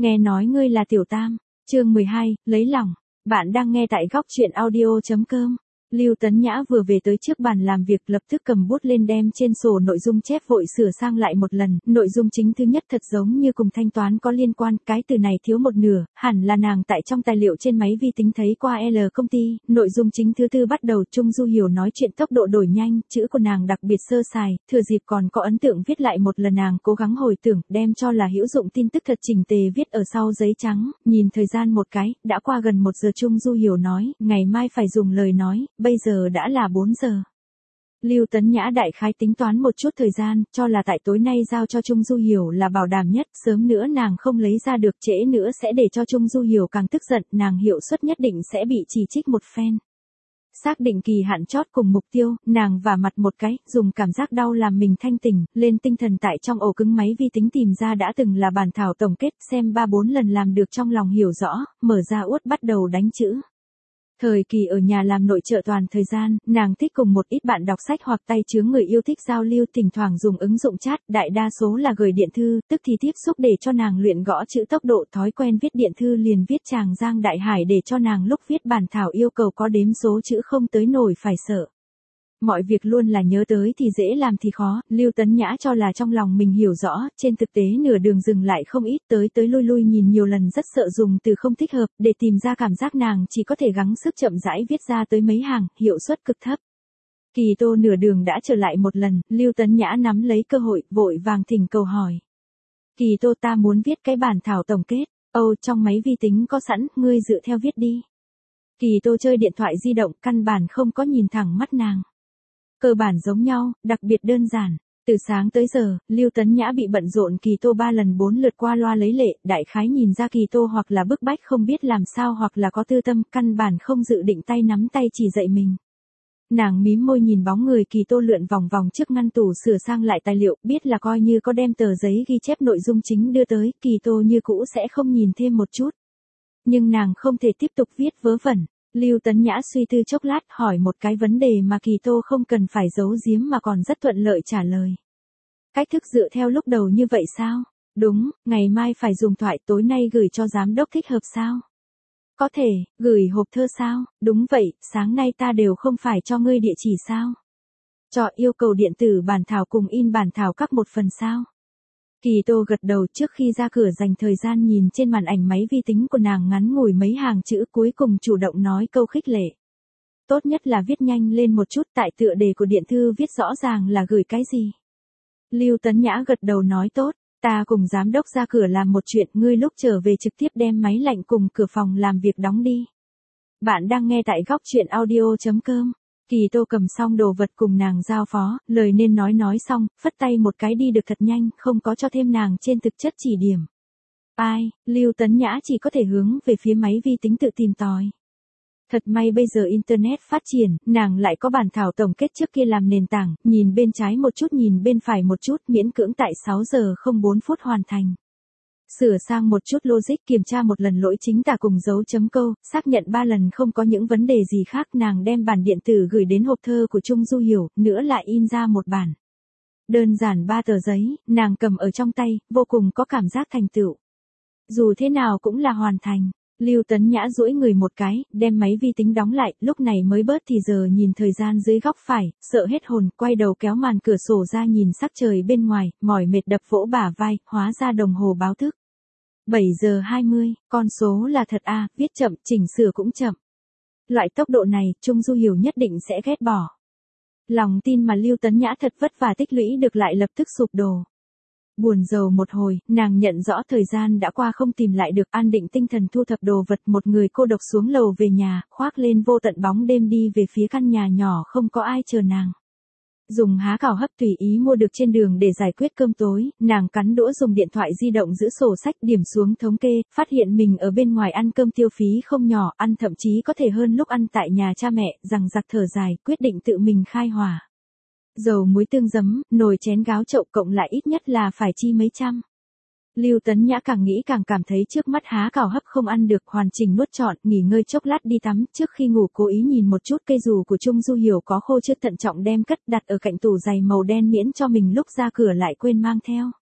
nghe nói ngươi là Tiểu Tam. Chương 12, lấy lòng. Bạn đang nghe tại góc truyện audio.com. Lưu Tấn Nhã vừa về tới trước bàn làm việc, lập tức cầm bút lên đem trên sổ nội dung chép vội sửa sang lại một lần. Nội dung chính thứ nhất thật giống như cùng thanh toán có liên quan, cái từ này thiếu một nửa, hẳn là nàng tại trong tài liệu trên máy vi tính thấy qua L công ty. Nội dung chính thứ tư bắt đầu Trung Du Hiểu nói chuyện tốc độ đổi nhanh, chữ của nàng đặc biệt sơ sài, thừa dịp còn có ấn tượng viết lại một lần, nàng cố gắng hồi tưởng, đem cho là hữu dụng tin tức thật chỉnh tề viết ở sau giấy trắng. Nhìn thời gian một cái, đã qua gần 1 giờ. Trung Du Hiểu nói, ngày mai phải dùng lời nói. Bây giờ đã là 4 giờ. Lưu Tấn Nhã đại khái tính toán một chút thời gian, cho là tại tối nay giao cho Trung Du Hiểu là bảo đảm nhất, sớm nữa nàng không lấy ra được, trễ nữa sẽ để cho Trung Du Hiểu càng tức giận, nàng hiệu suất nhất định sẽ bị chỉ trích một phen. Xác định kỳ hạn chót cùng mục tiêu, nàng vả mặt một cái, dùng cảm giác đau làm mình thanh tỉnh, lên tinh thần tại trong ổ cứng máy vi tính tìm ra đã từng là bản thảo tổng kết, xem 3-4 lần làm được trong lòng hiểu rõ, mở ra uất bắt đầu đánh chữ. Thời kỳ ở nhà làm nội trợ toàn thời gian, nàng thích cùng một ít bạn đọc sách hoặc tay chướng người yêu thích giao lưu, thỉnh thoảng dùng ứng dụng chat, đại đa số là gửi điện thư, tức thì tiếp xúc để cho nàng luyện gõ chữ tốc độ, thói quen viết điện thư liền viết tràng giang đại hải để cho nàng lúc viết bản thảo yêu cầu có đếm số chữ không tới nổi phải sợ. Mọi việc luôn là nhớ tới thì dễ làm thì khó, Lưu Tấn Nhã cho là trong lòng mình hiểu rõ, trên thực tế nửa đường dừng lại không ít, tới lui nhìn nhiều lần rất sợ dùng từ không thích hợp, để tìm ra cảm giác nàng chỉ có thể gắng sức chậm rãi viết ra tới mấy hàng, hiệu suất cực thấp. Kỳ Tô nửa đường đã trở lại một lần, Lưu Tấn Nhã nắm lấy cơ hội, vội vàng thỉnh cầu hỏi. Kỳ Tô, ta muốn viết cái bản thảo tổng kết, trong máy vi tính có sẵn, ngươi dựa theo viết đi. Kỳ Tô chơi điện thoại di động, căn bản không có nhìn thẳng mắt nàng. Cơ bản giống nhau, đặc biệt đơn giản. Từ sáng tới giờ, Lưu Tấn Nhã bị bận rộn Kỳ Tô 3 lần 4 lượt qua loa lấy lệ, đại khái nhìn ra Kỳ Tô hoặc là bức bách không biết làm sao hoặc là có tư tâm, căn bản không dự định tay nắm tay chỉ dạy mình. Nàng mím môi nhìn bóng người Kỳ Tô lượn vòng vòng trước ngăn tủ sửa sang lại tài liệu, biết là coi như có đem tờ giấy ghi chép nội dung chính đưa tới, Kỳ Tô như cũ sẽ không nhìn thêm một chút. Nhưng nàng không thể tiếp tục viết vớ vẩn. Lưu Tấn Nhã suy tư chốc lát, hỏi một cái vấn đề mà Kỳ Tô không cần phải giấu giếm mà còn rất thuận lợi trả lời. Cách thức dựa theo lúc đầu như vậy sao? Đúng, ngày mai phải dùng thoại, tối nay gửi cho giám đốc thích hợp sao? Có thể, gửi hộp thơ sao? Đúng vậy, sáng nay ta đều không phải cho ngươi địa chỉ sao? Cho yêu cầu điện tử bản thảo cùng in bản thảo các một phần sao? Kỳ Tô gật đầu, trước khi ra cửa dành thời gian nhìn trên màn ảnh máy vi tính của nàng ngắn ngủi mấy hàng chữ, cuối cùng chủ động nói câu khích lệ. Tốt nhất là viết nhanh lên một chút, tại tựa đề của điện thư viết rõ ràng là gửi cái gì. Lưu Tấn Nhã gật đầu nói tốt, ta cùng giám đốc ra cửa làm một chuyện, ngươi lúc trở về trực tiếp đem máy lạnh cùng cửa phòng làm việc đóng đi. Bạn đang nghe tại góc truyện audio.com. Kỳ Tô cầm xong đồ vật cùng nàng giao phó, lời nên nói xong, phất tay một cái đi được thật nhanh, không có cho thêm nàng trên thực chất chỉ điểm. Ai, Lưu Tấn Nhã chỉ có thể hướng về phía máy vi tính tự tìm tòi. Thật may bây giờ Internet phát triển, nàng lại có bản thảo tổng kết trước kia làm nền tảng, nhìn bên trái một chút nhìn bên phải một chút, miễn cưỡng tại 6 giờ 04 phút hoàn thành. Sửa sang một chút logic, kiểm tra một lần lỗi chính tả cùng dấu chấm câu, xác nhận 3 lần không có những vấn đề gì khác, nàng đem bản điện tử gửi đến hộp thơ của Trung Du Hiểu, nữa lại in ra một bản. Đơn giản 3 tờ giấy, nàng cầm ở trong tay, vô cùng có cảm giác thành tựu. Dù thế nào cũng là hoàn thành. Lưu Tấn Nhã duỗi người một cái, đem máy vi tính đóng lại, lúc này mới bớt thì giờ nhìn thời gian dưới góc phải, sợ hết hồn, quay đầu kéo màn cửa sổ ra nhìn sắc trời bên ngoài, mỏi mệt đập vỗ bả vai, hóa ra đồng hồ báo thức. 7 giờ 20, con số là thật à, viết chậm, chỉnh sửa cũng chậm. Loại tốc độ này, Trung Du Hiểu nhất định sẽ ghét bỏ. Lòng tin mà Lưu Tấn Nhã thật vất vả tích lũy được lại lập tức sụp đổ. Buồn rầu một hồi, nàng nhận rõ thời gian đã qua không tìm lại được, an định tinh thần thu thập đồ vật, một người cô độc xuống lầu về nhà, khoác lên vô tận bóng đêm đi về phía căn nhà nhỏ không có ai chờ nàng. Dùng há cảo hấp tùy ý mua được trên đường để giải quyết cơm tối, nàng cắn đũa dùng điện thoại di động giữ sổ sách điểm xuống thống kê, phát hiện mình ở bên ngoài ăn cơm tiêu phí không nhỏ, ăn thậm chí có thể hơn lúc ăn tại nhà cha mẹ, rằng giặc thở dài, quyết định tự mình khai hỏa. Dầu muối tương giấm, nồi chén gáo chậu cộng lại ít nhất là phải chi mấy trăm. Lưu Tấn Nhã càng nghĩ càng cảm thấy trước mắt há cảo hấp không ăn được, hoàn chỉnh nuốt trọn, nghỉ ngơi chốc lát đi tắm, trước khi ngủ cố ý nhìn một chút cây dù của Trung Du Hiểu có khô chưa, thận trọng đem cất đặt ở cạnh tủ giày màu đen miễn cho mình lúc ra cửa lại quên mang theo.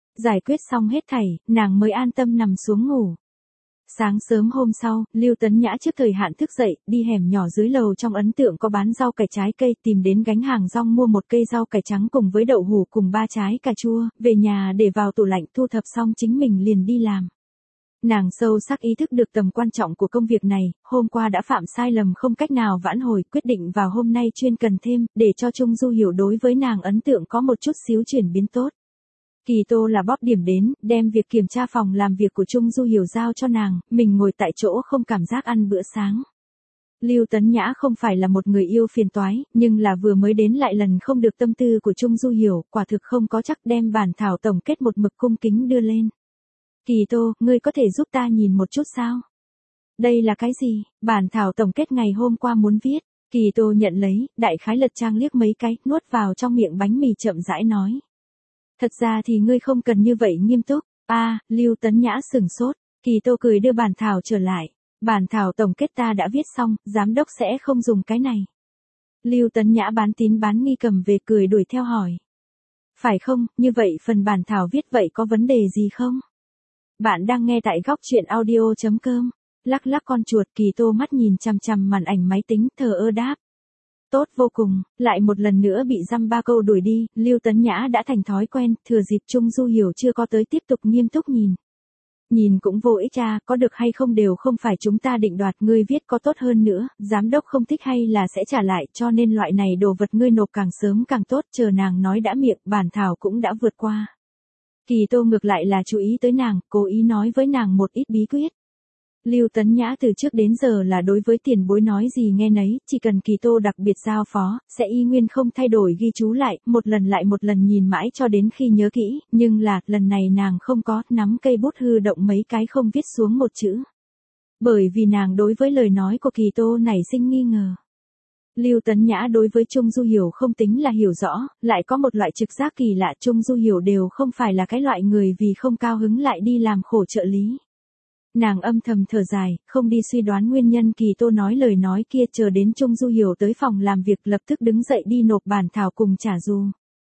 Giải quyết xong hết thảy, nàng mới an tâm nằm xuống ngủ. Sáng sớm hôm sau, Lưu Tấn Nhã trước thời hạn thức dậy, đi hẻm nhỏ dưới lầu trong ấn tượng có bán rau cải trái cây, tìm đến gánh hàng rong mua một cây rau cải trắng cùng với đậu hũ cùng 3 trái cà chua, về nhà để vào tủ lạnh, thu thập xong chính mình liền đi làm. Nàng sâu sắc ý thức được tầm quan trọng của công việc này, hôm qua đã phạm sai lầm không cách nào vãn hồi, quyết định vào hôm nay chuyên cần thêm, để cho Trung Du Hiểu đối với nàng ấn tượng có một chút xíu chuyển biến tốt. Kỳ Tô là bóp điểm đến, đem việc kiểm tra phòng làm việc của Trung Du Hiểu giao cho nàng, mình ngồi tại chỗ không cảm giác ăn bữa sáng. Lưu Tấn Nhã không phải là một người yêu phiền toái, nhưng là vừa mới đến lại lần không được tâm tư của Trung Du Hiểu, quả thực không có chắc đem bản thảo tổng kết một mực cung kính đưa lên. Kỳ Tô, ngươi có thể giúp ta nhìn một chút sao? Đây là cái gì? Bản thảo tổng kết ngày hôm qua muốn viết. Kỳ Tô nhận lấy, đại khái lật trang liếc mấy cái, nuốt vào trong miệng bánh mì chậm rãi nói. Thật ra thì ngươi không cần như vậy nghiêm túc. Lưu Tấn Nhã sửng sốt. Kỳ Tô cười đưa bản thảo trở lại. Bản thảo tổng kết ta đã viết xong, giám đốc sẽ không dùng cái này. Lưu Tấn Nhã bán tín bán nghi cầm về cười đuổi theo hỏi. Phải không, như vậy phần bản thảo viết vậy có vấn đề gì không? Bạn đang nghe tại góc truyện audio.com. Lắc lắc con chuột, Kỳ Tô mắt nhìn chằm chằm màn ảnh máy tính, thờ ơ đáp. Tốt vô cùng, lại một lần nữa bị dăm ba câu đuổi đi, Lưu Tấn Nhã đã thành thói quen, thừa dịp Trung Du Hiểu chưa có tới tiếp tục nghiêm túc nhìn. Nhìn cũng vô ích có được hay không đều không phải chúng ta định đoạt, ngươi viết có tốt hơn nữa, giám đốc không thích hay là sẽ trả lại, cho nên loại này đồ vật ngươi nộp càng sớm càng tốt, chờ nàng nói đã miệng, bản thảo cũng đã vượt qua. Kỳ Tô ngược lại là chú ý tới nàng, cố ý nói với nàng một ít bí quyết. Lưu Tấn Nhã từ trước đến giờ là đối với tiền bối nói gì nghe nấy, chỉ cần Kỳ Tô đặc biệt giao phó, sẽ y nguyên không thay đổi ghi chú lại, lại một lần nhìn mãi cho đến khi nhớ kỹ, nhưng là, lần này nàng không có, nắm cây bút hư động mấy cái không viết xuống một chữ. Bởi vì nàng đối với lời nói của Kỳ Tô nảy sinh nghi ngờ. Lưu Tấn Nhã đối với Trung Du Hiểu không tính là hiểu rõ, lại có một loại trực giác kỳ lạ, Trung Du Hiểu đều không phải là cái loại người vì không cao hứng lại đi làm khổ trợ lý. Nàng âm thầm thở dài, không đi suy đoán nguyên nhân Kỳ Tô nói lời nói kia, chờ đến Trung Du Hiểu tới phòng làm việc lập tức đứng dậy đi nộp bản thảo cùng trả dù.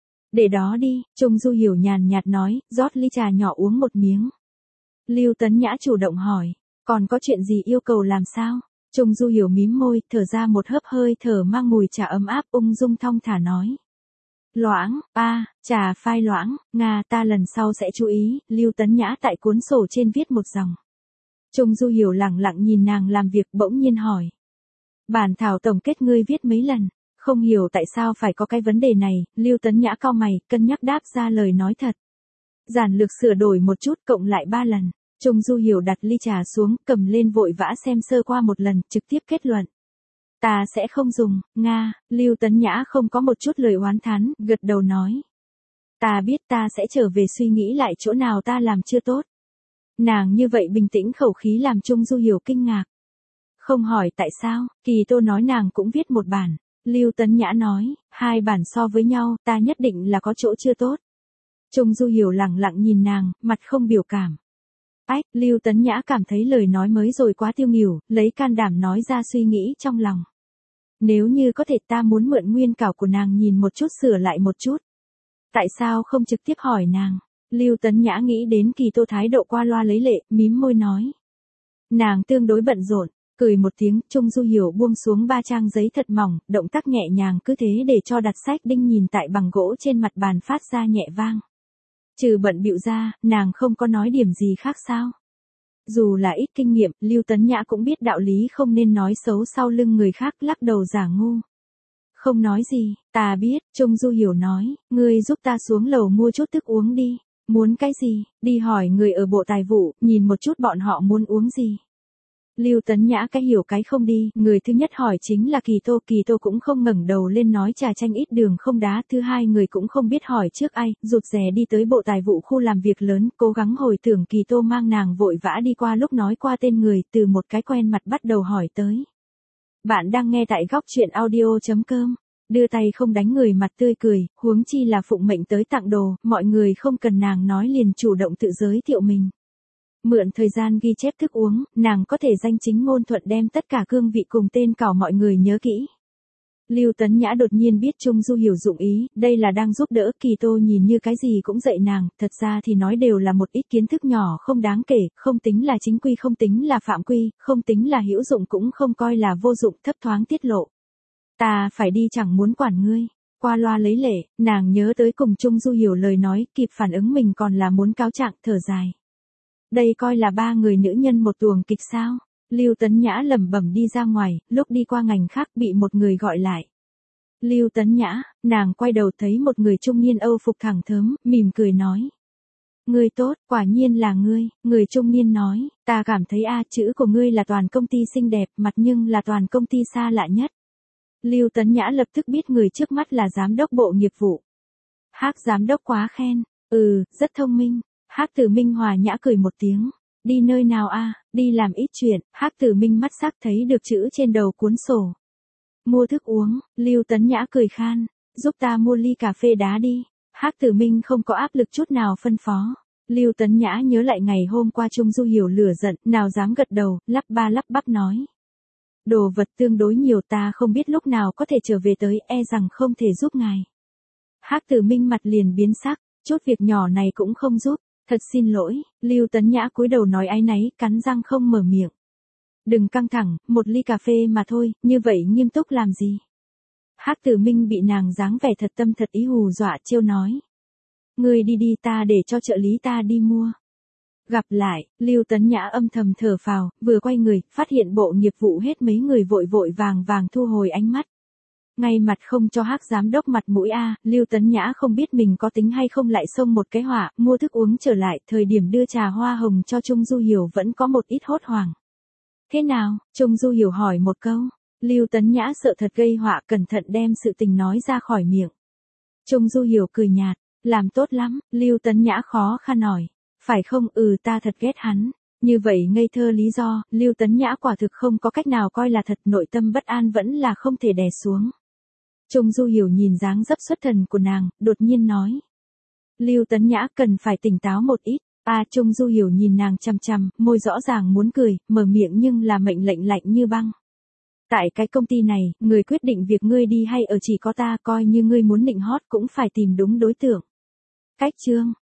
Để đó đi, Trung Du Hiểu nhàn nhạt nói, rót ly trà nhỏ uống một miếng. Lưu Tấn Nhã chủ động hỏi, còn có chuyện gì yêu cầu làm sao? Trung Du Hiểu mím môi, thở ra một hớp hơi thở mang mùi trà ấm áp, ung dung thong thả nói. Loãng, trà phai loãng, ta lần sau sẽ chú ý, Lưu Tấn Nhã tại cuốn sổ trên viết một dòng. Trung Du Hiểu lặng lặng nhìn nàng làm việc, bỗng nhiên hỏi. Bản thảo tổng kết ngươi viết mấy lần, không hiểu tại sao phải có cái vấn đề này, Lưu Tấn Nhã cau mày, cân nhắc đáp ra lời nói thật. Giản lược sửa đổi một chút, cộng lại 3 lần. Trung Du Hiểu đặt ly trà xuống, cầm lên vội vã xem sơ qua một lần, trực tiếp kết luận. Ta sẽ không dùng, Lưu Tấn Nhã không có một chút lời oán thán, gật đầu nói. Ta biết, ta sẽ trở về suy nghĩ lại chỗ nào ta làm chưa tốt. Nàng như vậy bình tĩnh khẩu khí làm Trung Du Hiểu kinh ngạc. Không hỏi tại sao, Kỳ Tô nói nàng cũng viết một bản. Lưu Tấn Nhã nói, 2 bản so với nhau, ta nhất định là có chỗ chưa tốt. Trung Du Hiểu lặng lặng nhìn nàng, mặt không biểu cảm. Lưu Tấn Nhã cảm thấy lời nói mới rồi quá tiêu nghỉu, lấy can đảm nói ra suy nghĩ trong lòng. Nếu như có thể ta muốn mượn nguyên稿của nàng nhìn một chút, sửa lại một chút. Tại sao không trực tiếp hỏi nàng? Lưu Tấn Nhã nghĩ đến Kỳ Tô thái độ qua loa lấy lệ, mím môi nói. Nàng tương đối bận rộn, cười một tiếng, Trung Du Hiểu buông xuống 3 trang giấy thật mỏng, động tác nhẹ nhàng cứ thế để cho đặt sách đinh nhìn tại bằng gỗ trên mặt bàn phát ra nhẹ vang. Trừ bận bịu ra, nàng không có nói điểm gì khác sao? Dù là ít kinh nghiệm, Lưu Tấn Nhã cũng biết đạo lý không nên nói xấu sau lưng người khác, lắc đầu giả ngu. Không nói gì, ta biết, Trung Du Hiểu nói, ngươi giúp ta xuống lầu mua chút thức uống đi. Muốn cái gì, đi hỏi người ở bộ tài vụ, nhìn một chút bọn họ muốn uống gì. Lưu Tấn Nhã cái hiểu cái không đi, người thứ nhất hỏi chính là Kỳ Tô cũng không ngẩng đầu lên nói trà chanh ít đường không đá, thứ hai người cũng không biết hỏi trước ai, rụt rè đi tới bộ tài vụ khu làm việc lớn, cố gắng hồi tưởng Kỳ Tô mang nàng vội vã đi qua lúc nói qua tên người, từ một cái quen mặt bắt đầu hỏi tới. Bạn đang nghe tại góc truyện audio.com. Đưa tay không đánh người mặt tươi cười, huống chi là phụng mệnh tới tặng đồ, mọi người không cần nàng nói liền chủ động tự giới thiệu mình. Mượn thời gian ghi chép thức uống, nàng có thể danh chính ngôn thuận đem tất cả cương vị cùng tên cảo mọi người nhớ kỹ. Lưu Tấn Nhã đột nhiên biết Trung Du hiểu dụng ý, đây là đang giúp đỡ. Kỳ Tô nhìn như cái gì cũng dạy nàng, thật ra thì nói đều là một ít kiến thức nhỏ không đáng kể, không tính là chính quy, không tính là phạm quy, không tính là hữu dụng, cũng không coi là vô dụng, thấp thoáng tiết lộ. Ta phải đi, chẳng muốn quản ngươi. Qua loa lấy lệ, nàng nhớ tới cùng Trung Du hiểu lời nói, kịp phản ứng mình còn là muốn cáo trạng, thở dài. Đây coi là ba người nữ nhân một tuồng kịch sao? Lưu Tấn Nhã lẩm bẩm đi ra ngoài, lúc đi qua ngành khác bị một người gọi lại. Lưu Tấn Nhã, nàng quay đầu thấy một người trung niên Âu phục thẳng thớm, mỉm cười nói. Ngươi tốt, quả nhiên là ngươi. Người trung niên nói, ta cảm thấy chữ của ngươi là toàn công ty xinh đẹp, mặt nhưng là toàn công ty xa lạ nhất. Lưu Tấn Nhã lập tức biết người trước mắt là giám đốc bộ nghiệp vụ. Hắc giám đốc quá khen, rất thông minh. Hắc Tử Minh hòa nhã cười một tiếng. Đi nơi nào đi làm ít chuyện. Hắc Tử Minh mắt sắc thấy được chữ trên đầu cuốn sổ. Mua thức uống. Lưu Tấn Nhã cười khan, giúp ta mua ly cà phê đá đi. Hắc Tử Minh không có áp lực chút nào phân phó. Lưu Tấn Nhã nhớ lại ngày hôm qua Trung Du hiểu lửa giận, nào dám gật đầu, lắp ba lắp bắp nói. Đồ vật tương đối nhiều, ta không biết lúc nào có thể trở về tới, e rằng không thể giúp ngài. Hắc Tử Minh mặt liền biến sắc, chút việc nhỏ này cũng không giúp. Thật xin lỗi. Lưu Tấn Nhã cúi đầu nói áy náy, cắn răng không mở miệng. Đừng căng thẳng, một ly cà phê mà thôi, như vậy nghiêm túc làm gì? Hắc Tử Minh bị nàng dáng vẻ thật tâm thật ý hù dọa, trêu nói. Ngươi đi đi, ta để cho trợ lý ta đi mua. Gặp lại. Lưu Tấn Nhã âm thầm thở phào, vừa quay người, phát hiện bộ nghiệp vụ hết mấy người vội vội vàng vàng thu hồi ánh mắt. Ngay mặt không cho Hắc giám đốc mặt mũi Lưu Tấn Nhã không biết mình có tính hay không lại xông một cái họa, mua thức uống trở lại, thời điểm đưa trà hoa hồng cho Trung Du hiểu vẫn có một ít hốt hoảng. Thế nào? Trung Du hiểu hỏi một câu. Lưu Tấn Nhã sợ thật gây họa, cẩn thận đem sự tình nói ra khỏi miệng. Trung Du hiểu cười nhạt, làm tốt lắm. Lưu Tấn Nhã khó khăn hỏi. Phải không? Ta thật ghét hắn. Như vậy ngây thơ lý do, Lưu Tấn Nhã quả thực không có cách nào coi là thật, nội tâm bất an vẫn là không thể đè xuống. Trung Du hiểu nhìn dáng dấp xuất thần của nàng, đột nhiên nói. Lưu Tấn Nhã cần phải tỉnh táo một ít. Trung Du hiểu nhìn nàng chằm chằm, môi rõ ràng muốn cười, mở miệng nhưng là mệnh lệnh lạnh như băng. Tại cái công ty này, người quyết định việc ngươi đi hay ở chỉ có ta, coi như ngươi muốn nịnh hót cũng phải tìm đúng đối tượng. Cách chương.